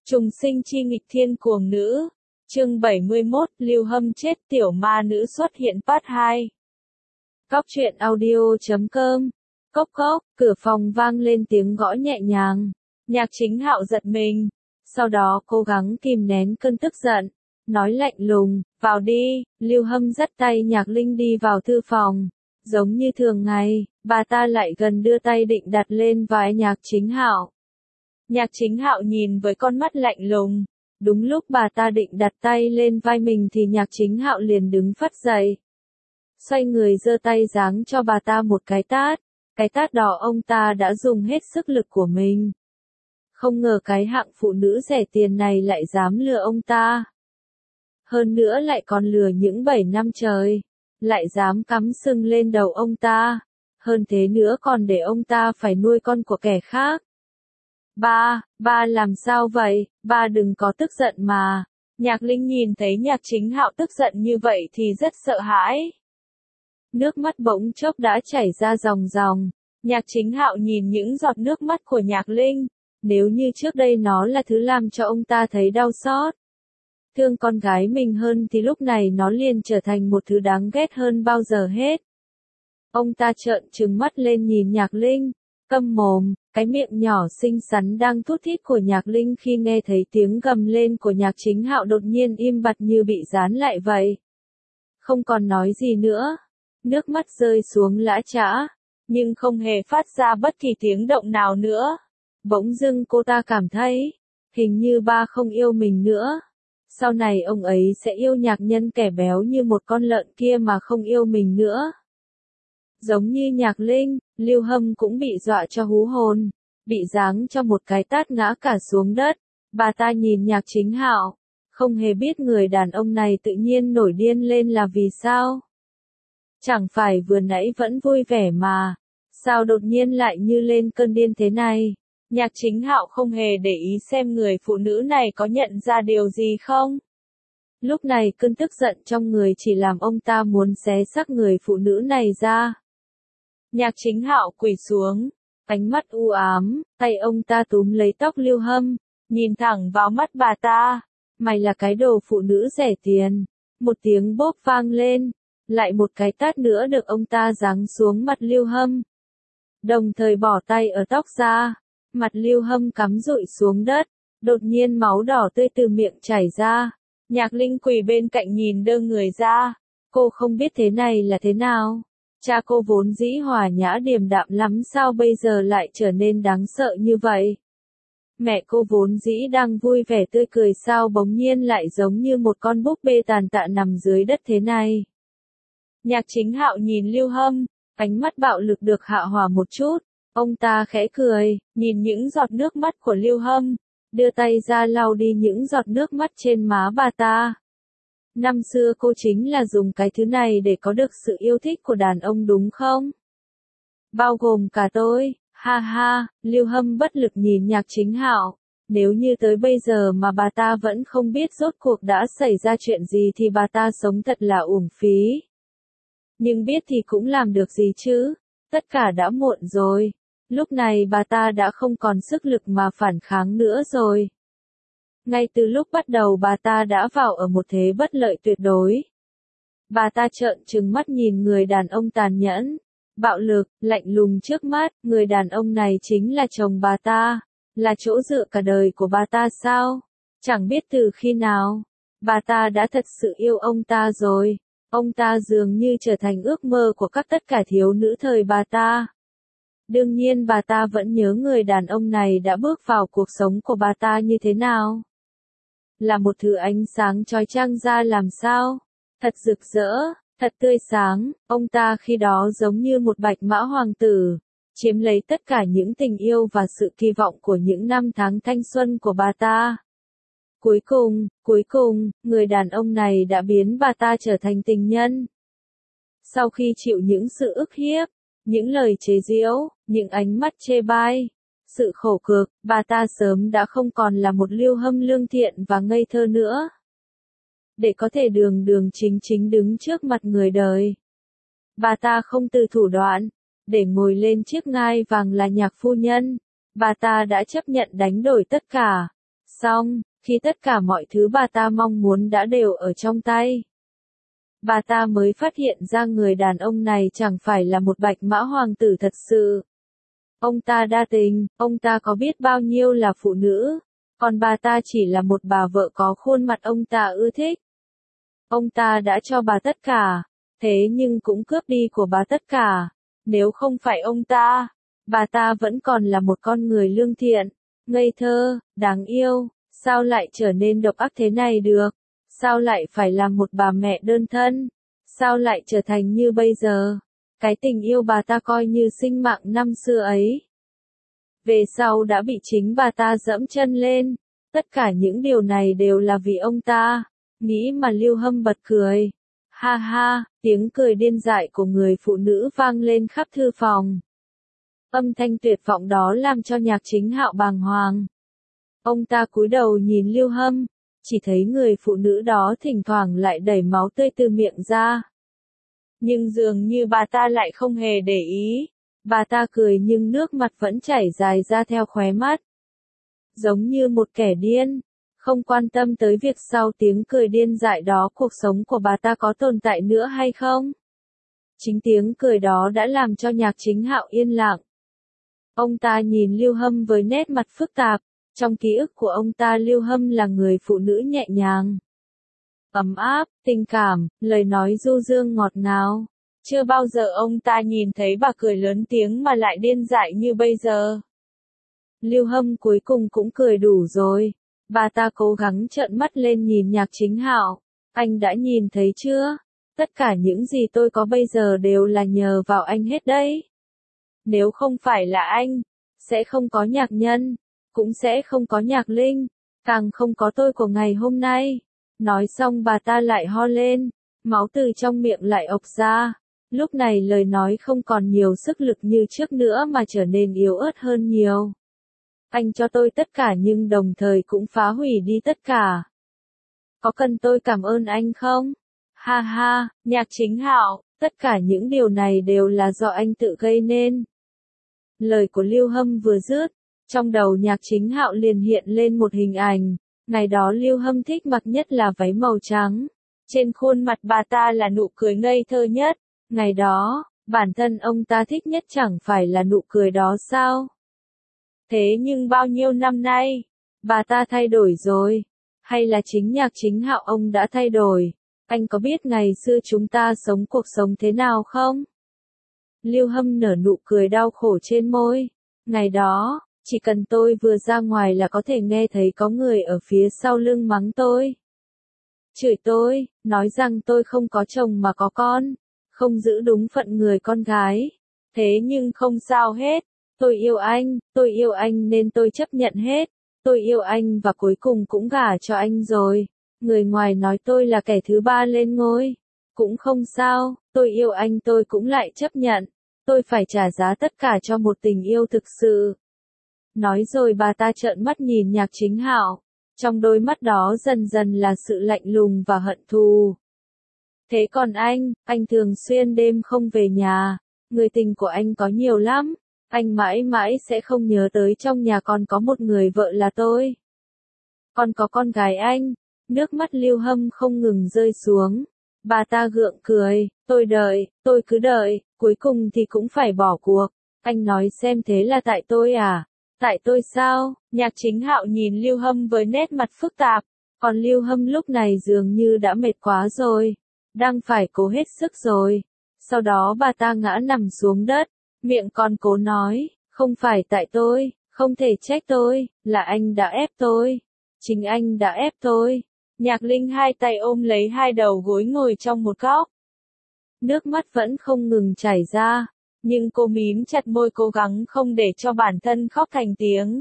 Trùng sinh chi nghịch thiên cuồng nữ. Chương 71, Lưu Hâm chết tiểu ma nữ xuất hiện part 2. Cóc truyện audio.com. Cốc cốc, cửa phòng vang lên tiếng gõ nhẹ nhàng. Nhạc Chính Hạo giật mình. Sau đó cố gắng kìm nén cơn tức giận. Nói lạnh lùng, vào đi. Lưu Hâm dắt tay Nhạc Linh đi vào thư phòng. Giống như thường ngày, bà ta lại gần đưa tay định đặt lên vai Nhạc Chính Hạo. Nhạc Chính Hạo nhìn với con mắt lạnh lùng. Đúng lúc bà ta định đặt tay lên vai mình thì Nhạc Chính Hạo liền đứng phắt dậy. Xoay người giơ tay giáng cho bà ta một cái tát. Cái tát đó ông ta đã dùng hết sức lực của mình. Không ngờ cái hạng phụ nữ rẻ tiền này lại dám lừa ông ta. Hơn nữa lại còn lừa những 7 năm trời. Lại dám cắm sừng lên đầu ông ta. Hơn thế nữa còn để ông ta phải nuôi con của kẻ khác. Ba làm sao vậy, ba đừng có tức giận mà. Nhạc Linh nhìn thấy Nhạc Chính Hạo tức giận như vậy thì rất sợ hãi. Nước mắt bỗng chốc đã chảy ra ròng ròng. Nhạc Chính Hạo nhìn những giọt nước mắt của Nhạc Linh. Nếu như trước đây nó là thứ làm cho ông ta thấy đau xót, thương con gái mình hơn thì lúc này nó liền trở thành một thứ đáng ghét hơn bao giờ hết. Ông ta trợn trừng mắt lên nhìn Nhạc Linh. Câm mồm. Cái miệng nhỏ xinh xắn đang thút thít của Nhạc Linh khi nghe thấy tiếng gầm lên của Nhạc Chính Hạo đột nhiên im bặt như bị dán lại vậy. Không còn nói gì nữa. Nước mắt rơi xuống lã chã, nhưng không hề phát ra bất kỳ tiếng động nào nữa. Bỗng dưng cô ta cảm thấy, hình như ba không yêu mình nữa. Sau này ông ấy sẽ yêu Nhạc Nhân kẻ béo như một con lợn kia mà không yêu mình nữa. Giống như Nhạc Linh, Lưu Hâm cũng bị dọa cho hú hồn, bị giáng cho một cái tát ngã cả xuống đất. Bà ta nhìn Nhạc Chính Hạo, không hề biết người đàn ông này tự nhiên nổi điên lên là vì sao. Chẳng phải vừa nãy vẫn vui vẻ mà, sao đột nhiên lại như lên cơn điên thế này. Nhạc Chính Hạo không hề để ý xem người phụ nữ này có nhận ra điều gì không. Lúc này cơn tức giận trong người chỉ làm ông ta muốn xé xác người phụ nữ này ra. Nhạc Chính Hạo quỳ xuống, ánh mắt u ám, tay ông ta túm lấy tóc Lưu Hâm, nhìn thẳng vào mắt bà ta. Mày là cái đồ phụ nữ rẻ tiền. Một tiếng bốp vang lên, lại một cái tát nữa được ông ta giáng xuống mặt Lưu Hâm. Đồng thời bỏ tay ở tóc ra, mặt Lưu Hâm cắm rụi xuống đất, đột nhiên máu đỏ tươi từ miệng chảy ra. Nhạc Linh quỳ bên cạnh nhìn đơ người ra, cô không biết thế này là thế nào. Cha cô vốn dĩ hòa nhã điềm đạm lắm sao bây giờ lại trở nên đáng sợ như vậy. Mẹ cô vốn dĩ đang vui vẻ tươi cười sao bỗng nhiên lại giống như một con búp bê tàn tạ nằm dưới đất thế này. Nhạc Chính Hạo nhìn Lưu Hâm, ánh mắt bạo lực được hạ hòa một chút. Ông ta khẽ cười, nhìn những giọt nước mắt của Lưu Hâm, đưa tay ra lau đi những giọt nước mắt trên má bà ta. Năm xưa cô chính là dùng cái thứ này để có được sự yêu thích của đàn ông đúng không? Bao gồm cả tôi, ha ha. Lưu Hâm bất lực nhìn Nhạc Chính Hạo. Nếu như tới bây giờ mà bà ta vẫn không biết rốt cuộc đã xảy ra chuyện gì thì bà ta sống thật là uổng phí. Nhưng biết thì cũng làm được gì chứ, tất cả đã muộn rồi. Lúc này bà ta đã không còn sức lực mà phản kháng nữa rồi. Ngay từ lúc bắt đầu bà ta đã vào ở một thế bất lợi tuyệt đối. Bà ta trợn trừng mắt nhìn người đàn ông tàn nhẫn, bạo lực, lạnh lùng trước mắt. Người đàn ông này chính là chồng bà ta, là chỗ dựa cả đời của bà ta sao? Chẳng biết từ khi nào, bà ta đã thật sự yêu ông ta rồi. Ông ta dường như trở thành ước mơ của tất cả thiếu nữ thời bà ta. Đương nhiên bà ta vẫn nhớ người đàn ông này đã bước vào cuộc sống của bà ta như thế nào. Là một thứ ánh sáng chói chang ra làm sao. Thật rực rỡ, thật tươi sáng. Ông ta khi đó giống như một bạch mã hoàng tử, chiếm lấy tất cả những tình yêu và sự kỳ vọng của những năm tháng thanh xuân của bà ta. Cuối cùng, người đàn ông này đã biến bà ta trở thành tình nhân. Sau khi chịu những sự ức hiếp, những lời chế giễu, những ánh mắt chê bai, sự khổ cực, bà ta sớm đã không còn là một Lưu Hâm lương thiện và ngây thơ nữa. Để có thể đường đường chính chính đứng trước mặt người đời, bà ta không từ thủ đoạn, để ngồi lên chiếc ngai vàng là Nhạc phu nhân, bà ta đã chấp nhận đánh đổi tất cả. Xong, khi tất cả mọi thứ bà ta mong muốn đã đều ở trong tay, bà ta mới phát hiện ra người đàn ông này chẳng phải là một bạch mã hoàng tử thật sự. Ông ta đa tình, ông ta có biết bao nhiêu là phụ nữ, còn bà ta chỉ là một bà vợ có khuôn mặt ông ta ưa thích. Ông ta đã cho bà tất cả, thế nhưng cũng cướp đi của bà tất cả. Nếu không phải ông ta, bà ta vẫn còn là một con người lương thiện, ngây thơ, đáng yêu, sao lại trở nên độc ác thế này được? Sao lại phải làm một bà mẹ đơn thân? Sao lại trở thành như bây giờ? Cái tình yêu bà ta coi như sinh mạng năm xưa ấy, về sau đã bị chính bà ta dẫm chân lên. Tất cả những điều này đều là vì ông ta. Nghĩ mà Lưu Hâm bật cười. Ha ha, tiếng cười điên dại của người phụ nữ vang lên khắp thư phòng. Âm thanh tuyệt vọng đó làm cho Nhạc Chính Hạo bàng hoàng. Ông ta cúi đầu nhìn Lưu Hâm, chỉ thấy người phụ nữ đó thỉnh thoảng lại đẩy máu tươi từ miệng ra. Nhưng dường như bà ta lại không hề để ý. Bà ta cười nhưng nước mắt vẫn chảy dài ra theo khóe mắt. Giống như một kẻ điên, không quan tâm tới việc sau tiếng cười điên dại đó cuộc sống của bà ta có tồn tại nữa hay không. Chính tiếng cười đó đã làm cho Nhạc Chính Hạo yên lặng. Ông ta nhìn Lưu Hâm với nét mặt phức tạp, trong ký ức của ông ta Lưu Hâm là người phụ nữ nhẹ nhàng, ấm áp, tình cảm, lời nói du dương ngọt ngào. Chưa bao giờ ông ta nhìn thấy bà cười lớn tiếng mà lại điên dại như bây giờ. Lưu Hâm cuối cùng cũng cười đủ rồi. Bà ta cố gắng trợn mắt lên nhìn Nhạc Chính Hạo. Anh đã nhìn thấy chưa? Tất cả những gì tôi có bây giờ đều là nhờ vào anh hết đấy. Nếu không phải là anh, sẽ không có Nhạc Nhân, cũng sẽ không có Nhạc Linh, càng không có tôi của ngày hôm nay. Nói xong bà ta lại ho lên, máu từ trong miệng lại ộc ra. Lúc này lời nói không còn nhiều sức lực như trước nữa mà trở nên yếu ớt hơn nhiều. Anh cho tôi tất cả nhưng đồng thời cũng phá hủy đi tất cả. Có cần tôi cảm ơn anh không? Ha ha, Nhạc Chính Hạo, tất cả những điều này đều là do anh tự gây nên. Lời của Lưu Hâm vừa dứt, trong đầu Nhạc Chính Hạo liền hiện lên một hình ảnh. Ngày đó Lưu Hâm thích mặc nhất là váy màu trắng. Trên khuôn mặt bà ta là nụ cười ngây thơ nhất. Ngày đó, bản thân ông ta thích nhất chẳng phải là nụ cười đó sao? Thế nhưng bao nhiêu năm nay, bà ta thay đổi rồi. Hay là chính Nhạc Chính Hạo ông đã thay đổi? Anh có biết ngày xưa chúng ta sống cuộc sống thế nào không? Lưu Hâm nở nụ cười đau khổ trên môi. Ngày đó, chỉ cần tôi vừa ra ngoài là có thể nghe thấy có người ở phía sau lưng mắng tôi. Chửi tôi, nói rằng tôi không có chồng mà có con, không giữ đúng phận người con gái. Thế nhưng không sao hết, tôi yêu anh nên tôi chấp nhận hết. Tôi yêu anh và cuối cùng cũng gả cho anh rồi. Người ngoài nói tôi là kẻ thứ ba lên ngôi. Cũng không sao, tôi yêu anh tôi cũng lại chấp nhận. Tôi phải trả giá tất cả cho một tình yêu thực sự. Nói rồi bà ta trợn mắt nhìn Nhạc Chính Hạo. Trong đôi mắt đó dần dần là sự lạnh lùng và hận thù. Thế còn anh thường xuyên đêm không về nhà. Người tình của anh có nhiều lắm. Anh mãi mãi sẽ không nhớ tới trong nhà còn có một người vợ là tôi. Còn có con gái anh. Nước mắt Lưu Hâm không ngừng rơi xuống. Bà ta gượng cười, tôi cứ đợi, cuối cùng thì cũng phải bỏ cuộc. Anh nói xem thế là tại tôi à? Tại tôi sao? Nhạc Chính Hạo nhìn Lưu Hâm với nét mặt phức tạp. Còn Lưu Hâm lúc này dường như đã mệt quá rồi. Đang phải cố hết sức rồi. Sau đó bà ta ngã nằm xuống đất. Miệng còn cố nói, không phải tại tôi, không thể trách tôi, là anh đã ép tôi. Chính anh đã ép tôi. Nhạc Linh hai tay ôm lấy hai đầu gối ngồi trong một góc. Nước mắt vẫn không ngừng chảy ra, nhưng cô mím chặt môi cố gắng không để cho bản thân khóc thành tiếng.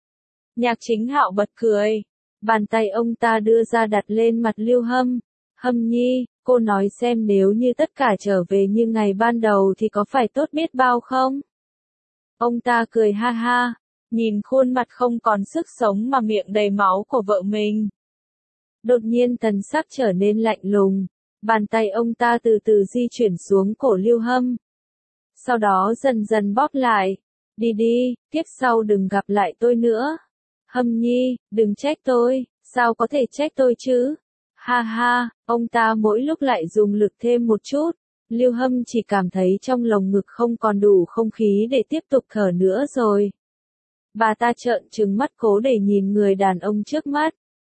Nhạc Chính Hạo bật cười. Bàn tay ông ta đưa ra đặt lên mặt Lưu Hâm. Hâm nhi, cô nói xem nếu như tất cả trở về như ngày ban đầu thì có phải tốt biết bao không? Ông ta cười ha ha, nhìn khuôn mặt không còn sức sống mà miệng đầy máu của vợ mình. Đột nhiên thần sắc trở nên lạnh lùng, bàn tay ông ta từ từ di chuyển xuống cổ Lưu Hâm. Sau đó dần dần bóp lại, đi đi, kiếp sau đừng gặp lại tôi nữa. Hâm Nhi, đừng trách tôi, sao có thể trách tôi chứ? Ha ha, ông ta mỗi lúc lại dùng lực thêm một chút. Lưu Hâm chỉ cảm thấy trong lồng ngực không còn đủ không khí để tiếp tục thở nữa rồi. Bà ta trợn trừng mắt cố để nhìn người đàn ông trước mắt.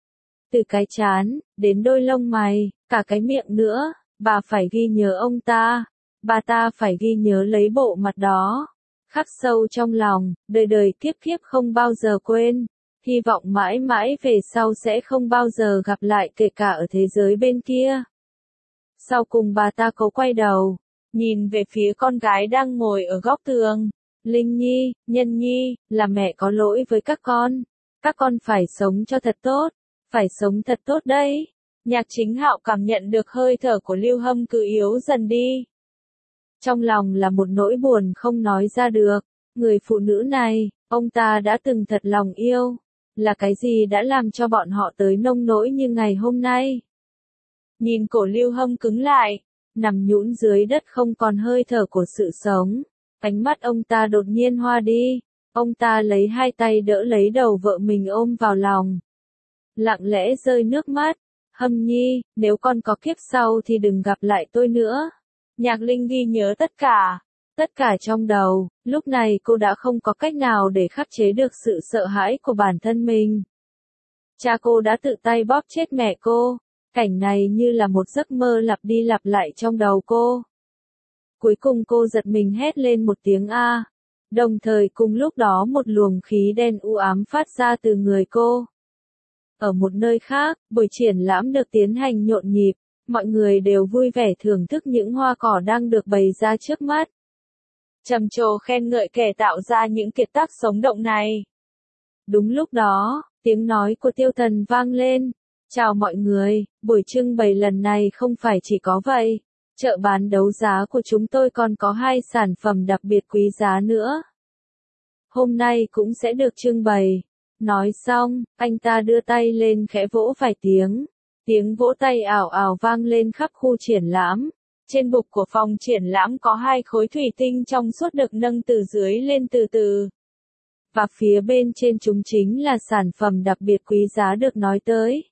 Từ cái trán, đến đôi lông mày, cả cái miệng nữa, bà phải ghi nhớ ông ta. Bà ta phải ghi nhớ lấy bộ mặt đó. Khắc sâu trong lòng, đời đời kiếp kiếp không bao giờ quên. Hy vọng mãi mãi về sau sẽ không bao giờ gặp lại kể cả ở thế giới bên kia. Sau cùng bà ta cố quay đầu, nhìn về phía con gái đang ngồi ở góc tường. Linh Nhi, Nhân Nhi, là mẹ có lỗi với các con. Các con phải sống cho thật tốt, phải sống thật tốt đấy. Nhạc Chính Hạo cảm nhận được hơi thở của Lưu Hâm cứ yếu dần đi. Trong lòng là một nỗi buồn không nói ra được. Người phụ nữ này, ông ta đã từng thật lòng yêu. Là cái gì đã làm cho bọn họ tới nông nỗi như ngày hôm nay? Nhìn cổ Lưu Hâm cứng lại, nằm nhũn dưới đất không còn hơi thở của sự sống. Ánh mắt ông ta đột nhiên hoa đi. Ông ta lấy hai tay đỡ lấy đầu vợ mình ôm vào lòng. Lặng lẽ rơi nước mắt. Hâm Nhi, nếu con có kiếp sau thì đừng gặp lại tôi nữa. Nhạc Linh ghi nhớ tất cả trong đầu. Lúc này cô đã không có cách nào để khắc chế được sự sợ hãi của bản thân mình. Cha cô đã tự tay bóp chết mẹ cô. Cảnh này như là một giấc mơ lặp đi lặp lại trong đầu cô. Cuối cùng cô giật mình hét lên một tiếng A. Đồng thời cùng lúc đó một luồng khí đen u ám phát ra từ người cô. Ở một nơi khác, buổi triển lãm được tiến hành nhộn nhịp. Mọi người đều vui vẻ thưởng thức những hoa cỏ đang được bày ra trước mắt. Trầm trồ khen ngợi kẻ tạo ra những kiệt tác sống động này. Đúng lúc đó, tiếng nói của Tiêu Thần vang lên. Chào mọi người, buổi trưng bày lần này không phải chỉ có vậy. Chợ bán đấu giá của chúng tôi còn có 2 sản phẩm đặc biệt quý giá nữa. Hôm nay cũng sẽ được trưng bày. Nói xong, anh ta đưa tay lên khẽ vỗ vài tiếng. Tiếng vỗ tay ảo ảo vang lên khắp khu triển lãm. Trên bục của phòng triển lãm có 2 khối thủy tinh trong suốt được nâng từ dưới lên từ từ. Và phía bên trên chúng chính là sản phẩm đặc biệt quý giá được nói tới.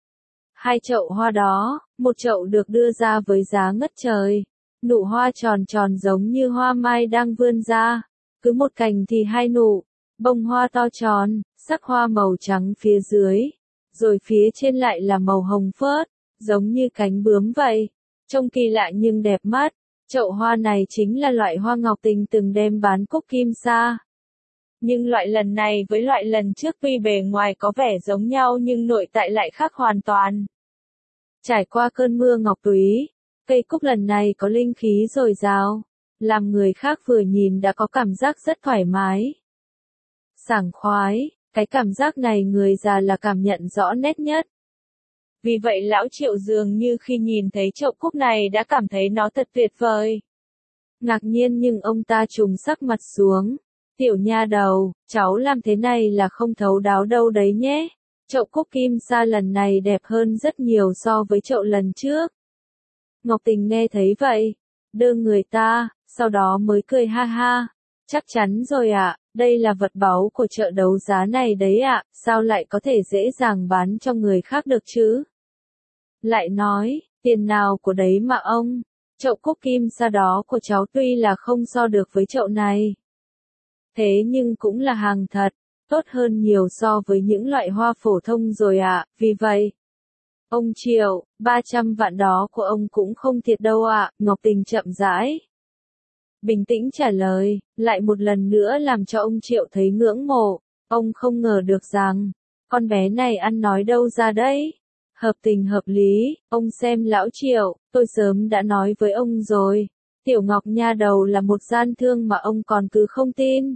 2 chậu hoa đó, một chậu được đưa ra với giá ngất trời. Nụ hoa tròn tròn giống như hoa mai đang vươn ra. Cứ một cành thì 2 nụ. Bông hoa to tròn, sắc hoa màu trắng phía dưới. Rồi phía trên lại là màu hồng phớt, giống như cánh bướm vậy. Trông kỳ lạ nhưng đẹp mắt. Chậu hoa này chính là loại hoa ngọc tình từng đem bán Cúc Kim Sa. Nhưng loại lần này với loại lần trước tuy bề ngoài có vẻ giống nhau nhưng nội tại lại khác hoàn toàn. Trải qua cơn mưa ngọc túy, cây cúc lần này có linh khí dồi dào, làm người khác vừa nhìn đã có cảm giác rất thoải mái. Sảng khoái, cái cảm giác này người già là cảm nhận rõ nét nhất. Vì vậy lão Triệu dường như khi nhìn thấy chậu cúc này đã cảm thấy nó thật tuyệt vời. Ngạc nhiên nhưng ông ta trùng sắc mặt xuống. Tiểu nha đầu, cháu làm thế này là không thấu đáo đâu đấy nhé. Chậu Cúc Kim Sa lần này đẹp hơn rất nhiều so với chậu lần trước. Ngọc Tình nghe thấy vậy, đơ người ta, sau đó mới cười ha ha. Chắc chắn rồi ạ, đây là vật báu của chợ đấu giá này đấy ạ, sao lại có thể dễ dàng bán cho người khác được chứ? Lại nói, tiền nào của đấy mà ông, chậu Cúc Kim Sa đó của cháu tuy là không so được với chậu này. Thế nhưng cũng là hàng thật, tốt hơn nhiều so với những loại hoa phổ thông rồi ạ, vì vậy. Ông Triệu, 300 vạn đó của ông cũng không thiệt đâu ạ, Ngọc Tình chậm rãi. Bình tĩnh trả lời, lại một lần nữa làm cho ông Triệu thấy ngưỡng mộ, ông không ngờ được rằng, con bé này ăn nói đâu ra đấy. Hợp tình hợp lý, ông xem lão Triệu, tôi sớm đã nói với ông rồi, Tiểu Ngọc nha đầu là một gian thương mà ông còn cứ không tin.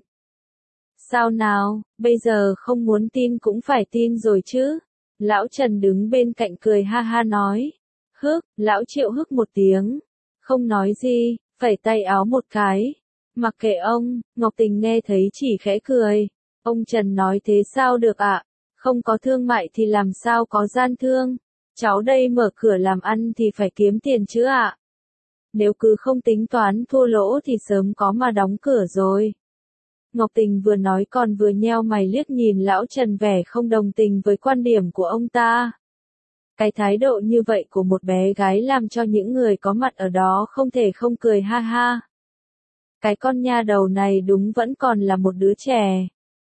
Sao nào, bây giờ không muốn tin cũng phải tin rồi chứ. Lão Trần đứng bên cạnh cười ha ha nói. Lão Triệu hức một tiếng. Không nói gì, phẩy tay áo một cái. Mặc kệ ông, Ngọc Tình nghe thấy chỉ khẽ cười. Ông Trần nói thế sao được ạ? Không có thương mại thì làm sao có gian thương? Cháu đây mở cửa làm ăn thì phải kiếm tiền chứ ạ? Nếu cứ không tính toán thua lỗ thì sớm có mà đóng cửa rồi. Ngọc Tình vừa nói còn vừa nheo mày liếc nhìn lão Trần vẻ không đồng tình với quan điểm của ông ta. Cái thái độ như vậy của một bé gái làm cho những người có mặt ở đó không thể không cười ha ha. Cái con nha đầu này đúng vẫn còn là một đứa trẻ.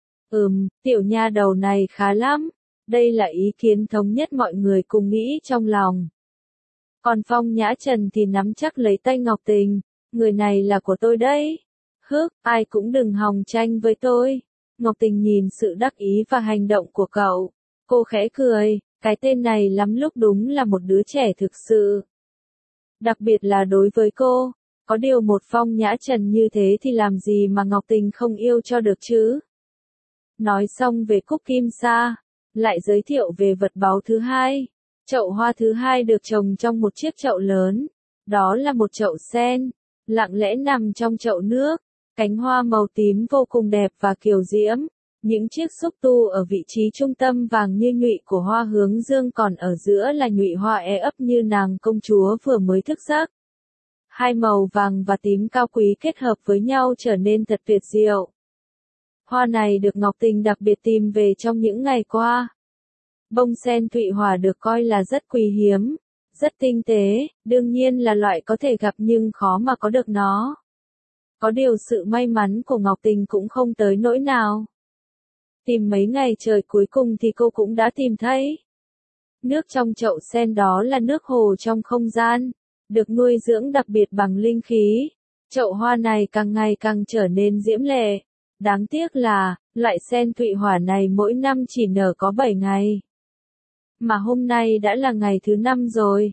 Tiểu nha đầu này khá lắm. Đây là ý kiến thống nhất mọi người cùng nghĩ trong lòng. Còn Phong Nhã Trần thì nắm chắc lấy tay Ngọc Tình. Người này là của tôi đấy. Ai cũng đừng hòng tranh với tôi. Ngọc Tình nhìn sự đắc ý và hành động của cậu. Cô khẽ cười, cái tên này lắm lúc đúng là một đứa trẻ thực sự. Đặc biệt là đối với cô. Có điều một Phong Nhã Trần như thế thì làm gì mà Ngọc Tình không yêu cho được chứ? Nói xong về cúc kim sa, lại giới thiệu về vật báu thứ hai. Chậu hoa thứ hai được trồng trong một chiếc chậu lớn. Đó là một chậu sen, lặng lẽ nằm trong chậu nước. Cánh hoa màu tím vô cùng đẹp và kiều diễm. Những chiếc xúc tu ở vị trí trung tâm vàng như nhụy của hoa hướng dương, còn ở giữa là nhụy hoa ấp như nàng công chúa vừa mới thức giấc. Hai màu vàng và tím cao quý kết hợp với nhau trở nên thật tuyệt diệu. Hoa này được Ngọc Tình đặc biệt tìm về trong những ngày qua. Bông sen thụy hỏa được coi là rất quý hiếm, rất tinh tế, đương nhiên là loại có thể gặp nhưng khó mà có được nó. Có điều sự may mắn của Ngọc Tình cũng không tới nỗi nào. Tìm mấy ngày trời cuối cùng thì cô cũng đã tìm thấy. Nước trong chậu sen đó là nước hồ trong không gian, được nuôi dưỡng đặc biệt bằng linh khí. Chậu hoa này càng ngày càng trở nên diễm lệ. Đáng tiếc là, loại sen thụy hỏa này mỗi năm chỉ nở có 7 ngày. Mà hôm nay đã là ngày thứ 5 rồi.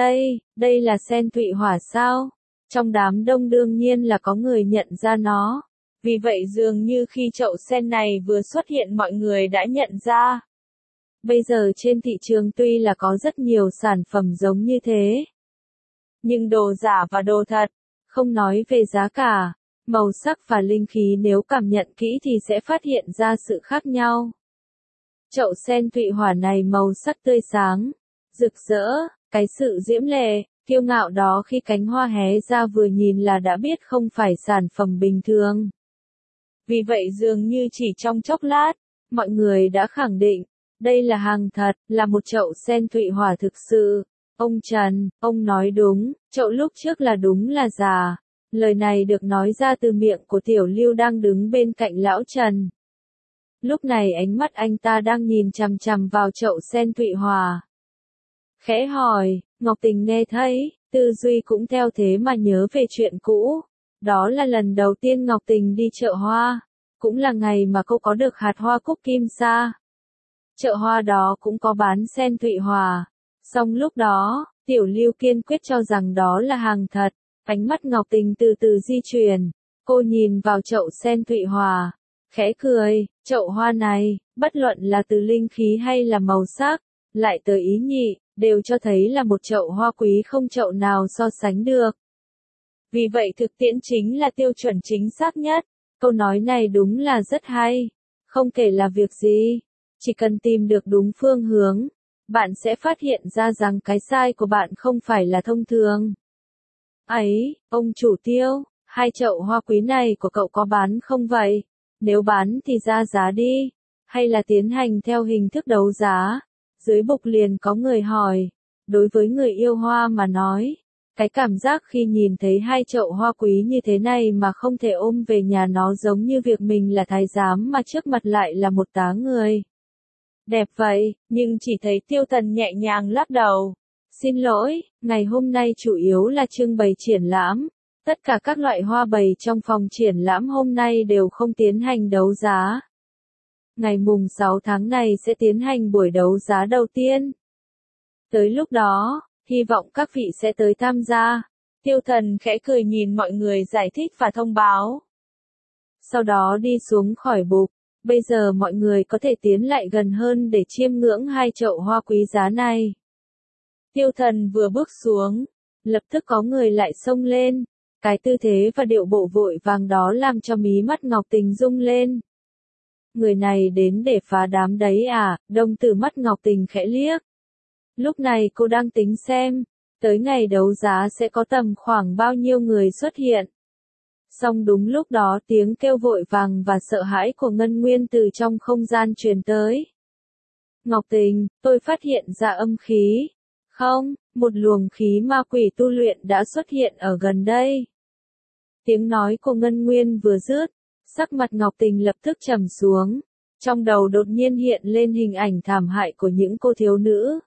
Đây là sen thụy hỏa sao? Trong đám đông đương nhiên là có người nhận ra nó. Vì vậy dường như khi chậu sen này vừa xuất hiện mọi người đã nhận ra. Bây giờ trên thị trường tuy là có rất nhiều sản phẩm giống như thế. Nhưng đồ giả và đồ thật, không nói về giá cả, màu sắc và linh khí nếu cảm nhận kỹ thì sẽ phát hiện ra sự khác nhau. Chậu sen thụy hỏa này màu sắc tươi sáng, rực rỡ, cái sự diễm lệ, kiêu ngạo đó khi cánh hoa hé ra vừa nhìn là đã biết không phải sản phẩm bình thường. Vì vậy dường như chỉ trong chốc lát, mọi người đã khẳng định, đây là hàng thật, là một chậu sen thụy hỏa thực sự. Ông Trần, ông nói đúng, chậu lúc trước là đúng là giả. Lời này được nói ra từ miệng của Tiểu Lưu đang đứng bên cạnh lão Trần. Lúc này ánh mắt anh ta đang nhìn chằm chằm vào chậu sen thụy hỏa. Khẽ hỏi, Ngọc Tình nghe thấy, tư duy cũng theo thế mà nhớ về chuyện cũ. Đó là lần đầu tiên Ngọc Tình đi chợ hoa, cũng là ngày mà cô có được hạt hoa cúc kim sa. Chợ hoa đó cũng có bán sen thụy hỏa. Song lúc đó, Tiểu Lưu kiên quyết cho rằng đó là hàng thật. Ánh mắt Ngọc Tình từ từ di chuyển. Cô nhìn vào chậu sen thụy hỏa, khẽ cười, chậu hoa này, bất luận là từ linh khí hay là màu sắc, lại tới ý nhị, đều cho thấy là một chậu hoa quý không chậu nào so sánh được. Vì vậy thực tiễn chính là tiêu chuẩn chính xác nhất. Câu nói này đúng là rất hay. Không kể là việc gì, chỉ cần tìm được đúng phương hướng, bạn sẽ phát hiện ra rằng cái sai của bạn không phải là thông thường. Ấy, ông chủ Tiêu, hai chậu hoa quý này của cậu có bán không vậy? Nếu bán thì ra giá đi, hay là tiến hành theo hình thức đấu giá? Dưới bục liền có người hỏi. Đối với người yêu hoa mà nói, cái cảm giác khi nhìn thấy hai chậu hoa quý như thế này mà không thể ôm về nhà nó giống như việc mình là thái giám mà trước mặt lại là một tá người. Đẹp vậy, nhưng chỉ thấy Tiêu Tần nhẹ nhàng lắc đầu. Xin lỗi, ngày hôm nay chủ yếu là trưng bày triển lãm. Tất cả các loại hoa bày trong phòng triển lãm hôm nay đều không tiến hành đấu giá. Ngày mùng 6 tháng này sẽ tiến hành buổi đấu giá đầu tiên. Tới lúc đó, hy vọng các vị sẽ tới tham gia. Tiêu Thần khẽ cười nhìn mọi người giải thích và thông báo. Sau đó đi xuống khỏi bục. Bây giờ mọi người có thể tiến lại gần hơn để chiêm ngưỡng hai chậu hoa quý giá này. Tiêu Thần vừa bước xuống, lập tức có người lại xông lên. Cái tư thế và điệu bộ vội vàng đó làm cho mí mắt Ngọc Tình rung lên. Người này đến để phá đám đấy à? Đồng tử mắt Ngọc Tình khẽ liếc. Lúc này cô đang tính xem, tới ngày đấu giá sẽ có tầm khoảng bao nhiêu người xuất hiện. Song đúng lúc đó tiếng kêu vội vàng và sợ hãi của Ngân Nguyên từ trong không gian truyền tới. Ngọc Tình, tôi phát hiện ra âm khí. Không, một luồng khí ma quỷ tu luyện đã xuất hiện ở gần đây. Tiếng nói của Ngân Nguyên vừa dứt, sắc mặt Ngọc Tình lập tức trầm xuống. Trong đầu đột nhiên hiện lên hình ảnh thảm hại của những cô thiếu nữ.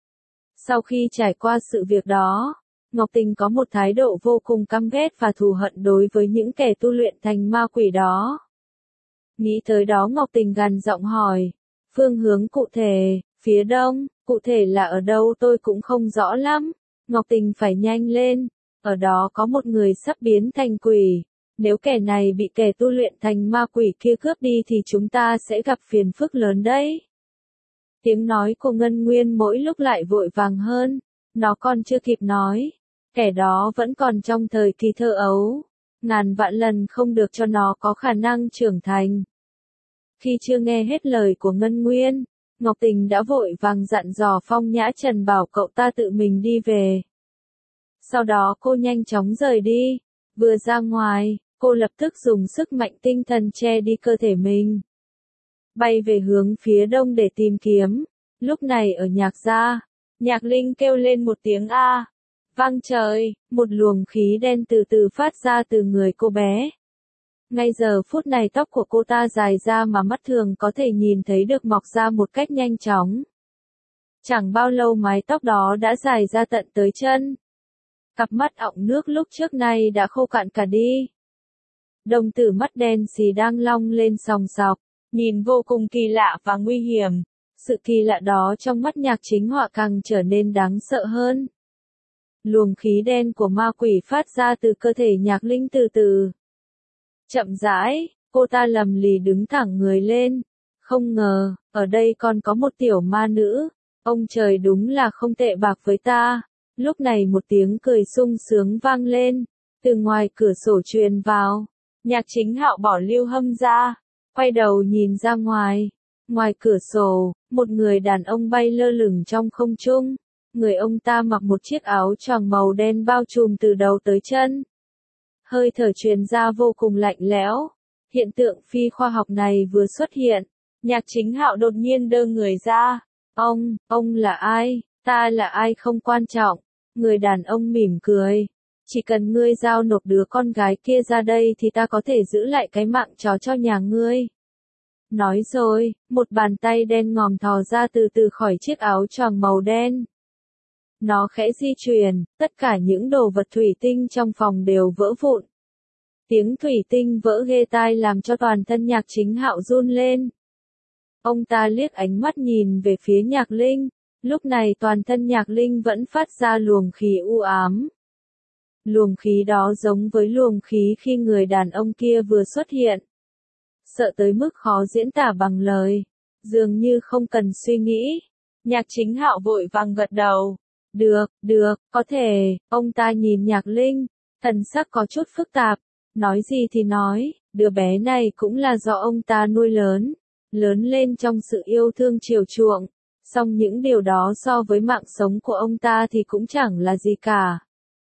Sau khi trải qua sự việc đó, Ngọc Tình có một thái độ vô cùng căm ghét và thù hận đối với những kẻ tu luyện thành ma quỷ đó. Nghĩ tới đó Ngọc Tình gằn giọng hỏi, phương hướng cụ thể, phía đông, cụ thể là ở đâu tôi cũng không rõ lắm. Ngọc Tình phải nhanh lên, ở đó có một người sắp biến thành quỷ. Nếu kẻ này bị kẻ tu luyện thành ma quỷ kia cướp đi thì chúng ta sẽ gặp phiền phức lớn đấy. Tiếng nói của Ngân Nguyên mỗi lúc lại vội vàng hơn, nó còn chưa kịp nói. Kẻ đó vẫn còn trong thời kỳ thơ ấu, ngàn vạn lần không được cho nó có khả năng trưởng thành. Khi chưa nghe hết lời của Ngân Nguyên, Ngọc Tình đã vội vàng dặn dò Phong Nhã Trần bảo cậu ta tự mình đi về. Sau đó cô nhanh chóng rời đi, vừa ra ngoài, cô lập tức dùng sức mạnh tinh thần che đi cơ thể mình. Bay về hướng phía đông để tìm kiếm, lúc này ở Nhạc gia, Nhạc Linh kêu lên một tiếng A. Vang trời, một luồng khí đen từ từ phát ra từ người cô bé. Ngay giờ phút này tóc của cô ta dài ra mà mắt thường có thể nhìn thấy được mọc ra một cách nhanh chóng. Chẳng bao lâu mái tóc đó đã dài ra tận tới chân. Cặp mắt ọng nước lúc trước nay đã khô cạn cả đi. Đồng tử mắt đen xì đang long lên sòng sọc, nhìn vô cùng kỳ lạ và nguy hiểm. Sự kỳ lạ đó trong mắt Nhạc Chính Họa càng trở nên đáng sợ hơn. Luồng khí đen của ma quỷ phát ra từ cơ thể Nhạc Linh từ từ. Chậm rãi, cô ta lầm lì đứng thẳng người lên. Không ngờ, ở đây còn có một tiểu ma nữ. Ông trời đúng là không tệ bạc với ta. Lúc này một tiếng cười sung sướng vang lên, từ ngoài cửa sổ truyền vào. Nhạc Chính Hạo bỏ Lưu Hâm ra, quay đầu nhìn ra ngoài. Ngoài cửa sổ, một người đàn ông bay lơ lửng trong không trung. Người ông ta mặc một chiếc áo choàng màu đen bao trùm từ đầu tới chân. Hơi thở truyền ra vô cùng lạnh lẽo. Hiện tượng phi khoa học này vừa xuất hiện, Nhạc Chính Hạo đột nhiên đơ người ra. Ông là ai? Ta là ai không quan trọng. Người đàn ông mỉm cười. Chỉ cần ngươi giao nộp đứa con gái kia ra đây thì ta có thể giữ lại cái mạng chó cho nhà ngươi. Nói rồi, một bàn tay đen ngòm thò ra từ từ khỏi chiếc áo choàng màu đen. Nó khẽ di chuyển, tất cả những đồ vật thủy tinh trong phòng đều vỡ vụn. Tiếng thủy tinh vỡ ghê tai làm cho toàn thân Nhạc Chính Hạo run lên. Ông ta liếc ánh mắt nhìn về phía Nhạc Linh, lúc này toàn thân Nhạc Linh vẫn phát ra luồng khí u ám. Luồng khí đó giống với luồng khí khi người đàn ông kia vừa xuất hiện. Sợ tới mức khó diễn tả bằng lời, dường như không cần suy nghĩ. Nhạc Chính Hạo vội vàng gật đầu. Được, có thể. Ông ta nhìn Nhạc Linh, thần sắc có chút phức tạp. Nói gì thì nói, đứa bé này cũng là do ông ta nuôi lớn. Lớn lên trong sự yêu thương chiều chuộng. Song những điều đó so với mạng sống của ông ta thì cũng chẳng là gì cả.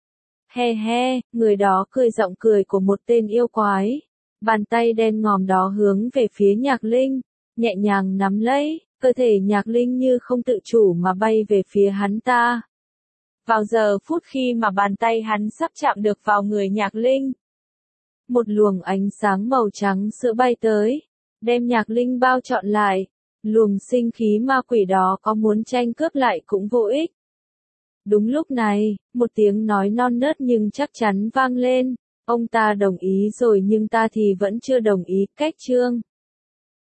He he, người đó cười giọng cười của một tên yêu quái. Bàn tay đen ngòm đó hướng về phía Nhạc Linh, nhẹ nhàng nắm lấy, cơ thể Nhạc Linh như không tự chủ mà bay về phía hắn ta. Vào giờ phút khi mà bàn tay hắn sắp chạm được vào người Nhạc Linh, một luồng ánh sáng màu trắng sữa bay tới, đem Nhạc Linh bao trọn lại. Luồng sinh khí ma quỷ đó có muốn tranh cướp lại cũng vô ích. Đúng lúc này, một tiếng nói non nớt nhưng chắc chắn vang lên. Ông ta đồng ý rồi nhưng ta thì vẫn chưa đồng ý. Cách chương